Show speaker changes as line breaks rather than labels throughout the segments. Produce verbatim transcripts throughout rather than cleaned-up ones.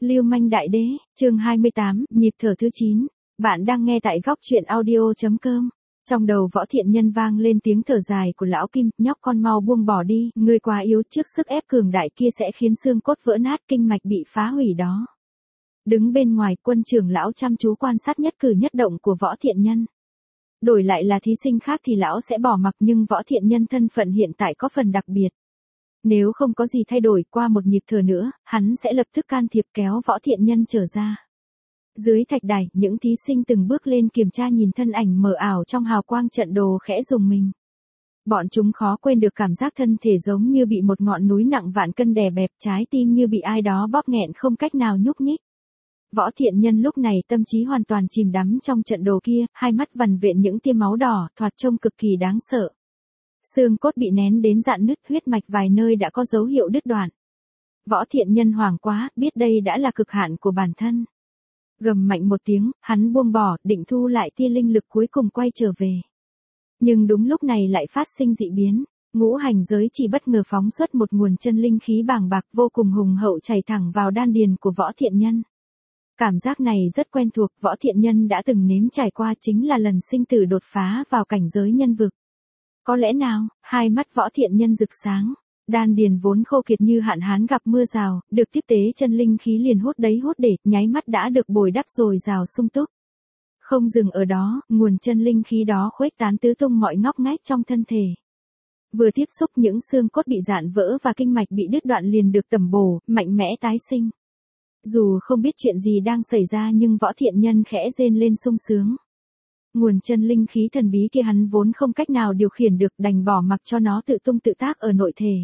Lưu manh đại đế, chương hai mươi tám, nhịp thở thứ chín. Bạn đang nghe tại góc truyện audio chấm com. Trong đầu Võ Thiện Nhân vang lên tiếng thở dài của lão Kim, nhóc con mau buông bỏ đi, ngươi quá yếu, trước sức ép cường đại kia sẽ khiến xương cốt vỡ nát, kinh mạch bị phá hủy đó. Đứng bên ngoài, Quân trưởng lão chăm chú quan sát nhất cử nhất động của Võ Thiện Nhân. Đổi lại là thí sinh khác thì lão sẽ bỏ mặc, nhưng Võ Thiện Nhân thân phận hiện tại có phần đặc biệt. Nếu không có gì thay đổi, qua một nhịp thở nữa, hắn sẽ lập tức can thiệp kéo Võ Thiện Nhân trở ra. Dưới thạch đài, những thí sinh từng bước lên kiểm tra nhìn thân ảnh mờ ảo trong hào quang trận đồ khẽ rùng mình. Bọn chúng khó quên được cảm giác thân thể giống như bị một ngọn núi nặng vạn cân đè bẹp, trái tim như bị ai đó bóp nghẹn không cách nào nhúc nhích. Võ Thiện Nhân lúc này tâm trí hoàn toàn chìm đắm trong trận đồ kia, hai mắt vằn vện những tia máu đỏ, thoạt trông cực kỳ đáng sợ. Xương cốt bị nén đến rạn nứt, huyết mạch vài nơi đã có dấu hiệu đứt đoạn. Võ Thiện Nhân hoảng quá, biết đây đã là cực hạn của bản thân. Gầm mạnh một tiếng, hắn buông bỏ, định thu lại tia linh lực cuối cùng quay trở về. Nhưng đúng lúc này lại phát sinh dị biến, ngũ hành giới chỉ bất ngờ phóng xuất một nguồn chân linh khí bàng bạc vô cùng hùng hậu chảy thẳng vào đan điền của Võ Thiện Nhân. Cảm giác này rất quen thuộc, Võ Thiện Nhân đã từng nếm trải qua, chính là lần sinh tử đột phá vào cảnh giới nhân vực. Có lẽ nào, hai mắt Võ Thiện Nhân rực sáng, đan điền vốn khô kiệt như hạn hán gặp mưa rào, được tiếp tế chân linh khí liền hút đấy hút để, nháy mắt đã được bồi đắp dồi dào sung túc. Không dừng ở đó, nguồn chân linh khí đó khuếch tán tứ tung mọi ngóc ngách trong thân thể. Vừa tiếp xúc những xương cốt bị rạn vỡ và kinh mạch bị đứt đoạn liền được tẩm bổ, mạnh mẽ tái sinh. Dù không biết chuyện gì đang xảy ra nhưng Võ Thiện Nhân khẽ rên lên sung sướng. Nguồn chân linh khí thần bí kia hắn vốn không cách nào điều khiển được, đành bỏ mặc cho nó tự tung tự tác ở nội thể.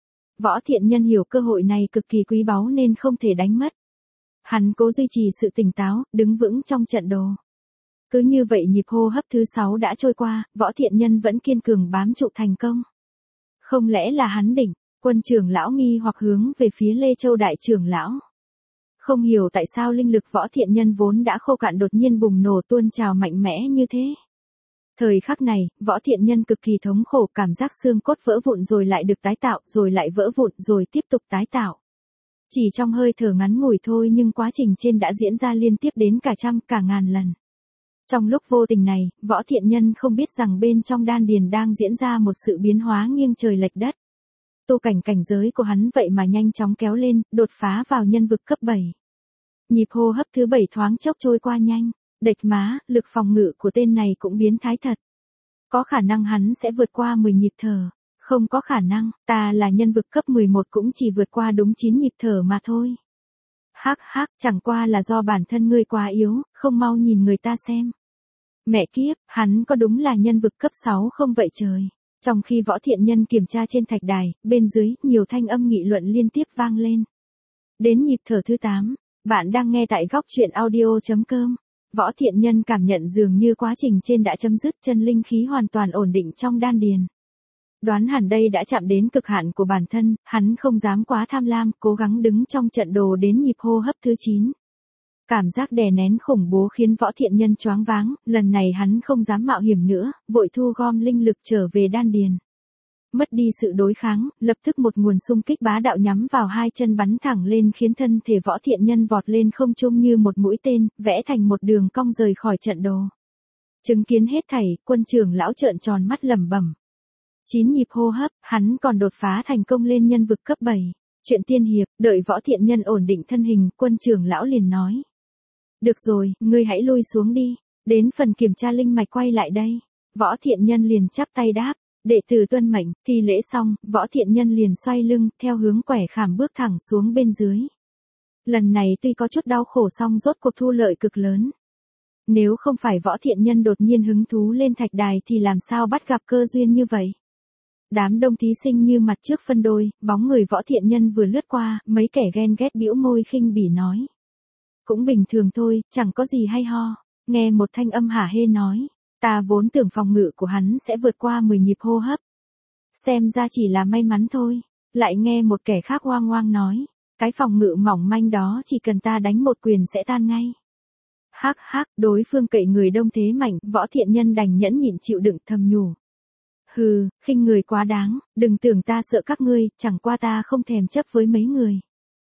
Võ Thiện Nhân hiểu cơ hội này cực kỳ quý báu nên không thể đánh mất. Hắn cố duy trì sự tỉnh táo, đứng vững trong trận đồ. Cứ như vậy nhịp hô hấp thứ sáu đã trôi qua, Võ Thiện Nhân vẫn kiên cường bám trụ thành công. Không lẽ là hắn đỉnh? Quân trưởng lão nghi hoặc hướng về phía Lê Châu đại trưởng lão. Không hiểu tại sao linh lực Võ Thiện Nhân vốn đã khô cạn đột nhiên bùng nổ tuôn trào mạnh mẽ như thế. Thời khắc này, Võ Thiện Nhân cực kỳ thống khổ, cảm giác xương cốt vỡ vụn rồi lại được tái tạo, rồi lại vỡ vụn, rồi tiếp tục tái tạo. Chỉ trong hơi thở ngắn ngủi thôi nhưng quá trình trên đã diễn ra liên tiếp đến cả trăm, cả ngàn lần. Trong lúc vô tình này, Võ Thiện Nhân không biết rằng bên trong đan điền đang diễn ra một sự biến hóa nghiêng trời lệch đất. Tu cảnh cảnh giới của hắn vậy mà nhanh chóng kéo lên, đột phá vào nhân vực cấp bảy. Nhịp hô hấp thứ bảy thoáng chốc trôi qua nhanh, đệch má, lực phòng ngự của tên này cũng biến thái thật. Có khả năng hắn sẽ vượt qua mười nhịp thở, không có khả năng, ta là nhân vực cấp mười một cũng chỉ vượt qua đúng chín nhịp thở mà thôi. Hắc hắc, chẳng qua là do bản thân ngươi quá yếu, không mau nhìn người ta xem. Mẹ kiếp, hắn có đúng là nhân vực cấp sáu không vậy trời? Trong khi Võ Thiện Nhân kiểm tra trên thạch đài, bên dưới, nhiều thanh âm nghị luận liên tiếp vang lên. Đến nhịp thở thứ tám, bạn đang nghe tại góc truyện audio chấm com. Võ Thiện Nhân cảm nhận dường như quá trình trên đã chấm dứt, chân linh khí hoàn toàn ổn định trong đan điền. Đoán hẳn đây đã chạm đến cực hạn của bản thân, hắn không dám quá tham lam, cố gắng đứng trong trận đồ đến nhịp hô hấp thứ chín. Cảm giác đè nén khủng bố khiến Võ Thiện Nhân choáng váng, lần này hắn không dám mạo hiểm nữa, vội thu gom linh lực trở về đan điền. Mất đi sự đối kháng, lập tức một nguồn xung kích bá đạo nhắm vào hai chân bắn thẳng lên khiến thân thể Võ Thiện Nhân vọt lên không trung như một mũi tên, vẽ thành một đường cong rời khỏi trận đồ. Chứng kiến hết thảy, quân trưởng lão trợn tròn mắt lẩm bẩm. Chín nhịp hô hấp, hắn còn đột phá thành công lên nhân vực cấp bảy. Chuyện tiên hiệp, đợi Võ Thiện Nhân ổn định thân hình, quân trưởng lão liền nói. Được rồi, ngươi hãy lui xuống đi, đến phần kiểm tra linh mạch quay lại đây. Võ Thiện Nhân liền chắp tay đáp. Đệ tử tuân mệnh, thi lễ xong, Võ Thiện Nhân liền xoay lưng, theo hướng quẻ khảm bước thẳng xuống bên dưới. Lần này tuy có chút đau khổ song rốt cuộc thu lợi cực lớn. Nếu không phải Võ Thiện Nhân đột nhiên hứng thú lên thạch đài thì làm sao bắt gặp cơ duyên như vậy. Đám đông thí sinh như mặt trước phân đôi, bóng người Võ Thiện Nhân vừa lướt qua, mấy kẻ ghen ghét bĩu môi khinh bỉ nói. Cũng bình thường thôi, chẳng có gì hay ho. Nghe một thanh âm hả hê nói. Ta vốn tưởng phòng ngự của hắn sẽ vượt qua mười nhịp hô hấp. Xem ra chỉ là may mắn thôi. Lại nghe một kẻ khác oang oang nói. Cái phòng ngự mỏng manh đó chỉ cần ta đánh một quyền sẽ tan ngay. Hắc hắc, đối phương cậy người đông thế mạnh, Võ Thiện Nhân đành nhẫn nhịn chịu đựng thầm nhủ. Hừ, khinh người quá đáng, đừng tưởng ta sợ các ngươi, chẳng qua ta không thèm chấp với mấy người.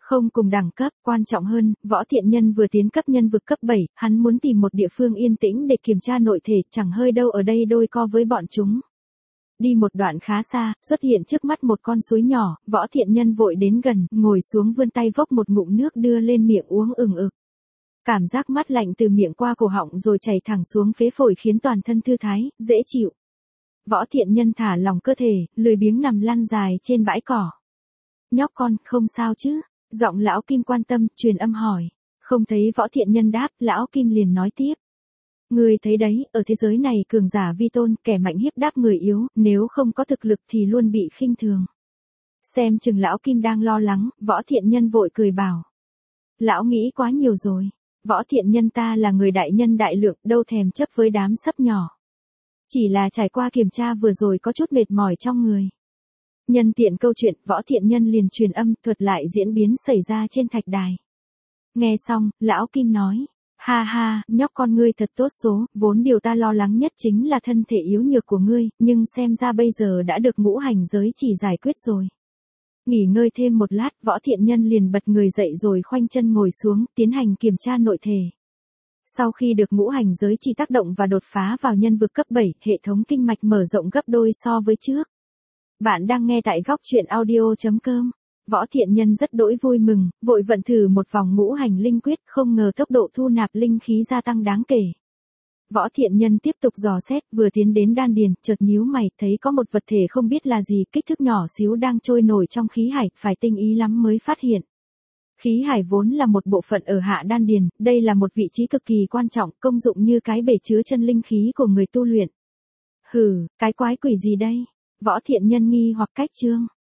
Không cùng đẳng cấp, quan trọng hơn, Võ Thiện Nhân vừa tiến cấp nhân vực cấp bảy, hắn muốn tìm một địa phương yên tĩnh để kiểm tra nội thể, chẳng hơi đâu ở đây đôi co với bọn chúng. Đi một đoạn khá xa, xuất hiện trước mắt một con suối nhỏ, Võ Thiện Nhân vội đến gần, ngồi xuống vươn tay vốc một ngụm nước đưa lên miệng uống ừng ực. Cảm giác mát lạnh từ miệng qua cổ họng rồi chảy thẳng xuống phế phổi khiến toàn thân thư thái, dễ chịu. Võ Thiện Nhân thả lỏng cơ thể, lười biếng nằm lăn dài trên bãi cỏ. Nhóc con, không sao chứ? Giọng lão Kim quan tâm, truyền âm hỏi. Không thấy Võ Thiện Nhân đáp, lão Kim liền nói tiếp. Người thấy đấy, ở thế giới này cường giả vi tôn, kẻ mạnh hiếp đáp người yếu, nếu không có thực lực thì luôn bị khinh thường. Xem chừng lão Kim đang lo lắng, Võ Thiện Nhân vội cười bảo. Lão nghĩ quá nhiều rồi. Võ Thiện Nhân ta là người đại nhân đại lượng, đâu thèm chấp với đám sấp nhỏ. Chỉ là trải qua kiểm tra vừa rồi có chút mệt mỏi trong người. Nhân tiện câu chuyện, Võ Thiện Nhân liền truyền âm thuật lại diễn biến xảy ra trên thạch đài. Nghe xong, lão Kim nói. Ha ha, nhóc con ngươi thật tốt số, vốn điều ta lo lắng nhất chính là thân thể yếu nhược của ngươi, nhưng xem ra bây giờ đã được ngũ hành giới chỉ giải quyết rồi. Nghỉ ngơi thêm một lát, Võ Thiện Nhân liền bật người dậy rồi khoanh chân ngồi xuống, tiến hành kiểm tra nội thể. Sau khi được ngũ hành giới chỉ tác động và đột phá vào nhân vực cấp bảy, hệ thống kinh mạch mở rộng gấp đôi so với trước. Bạn đang nghe tại góc truyện audio chấm com. Võ Thiện Nhân rất đỗi vui mừng, vội vận thử một vòng ngũ hành linh quyết, không ngờ tốc độ thu nạp linh khí gia tăng đáng kể. Võ Thiện Nhân tiếp tục dò xét, vừa tiến đến đan điền, chợt nhíu mày, thấy có một vật thể không biết là gì, kích thước nhỏ xíu đang trôi nổi trong khí hải, phải tinh ý lắm mới phát hiện. Khí hải vốn là một bộ phận ở hạ đan điền, đây là một vị trí cực kỳ quan trọng, công dụng như cái bể chứa chân linh khí của người tu luyện. Hừ, cái quái quỷ gì đây? Võ Thiện Nhân nghi hoặc cách trương.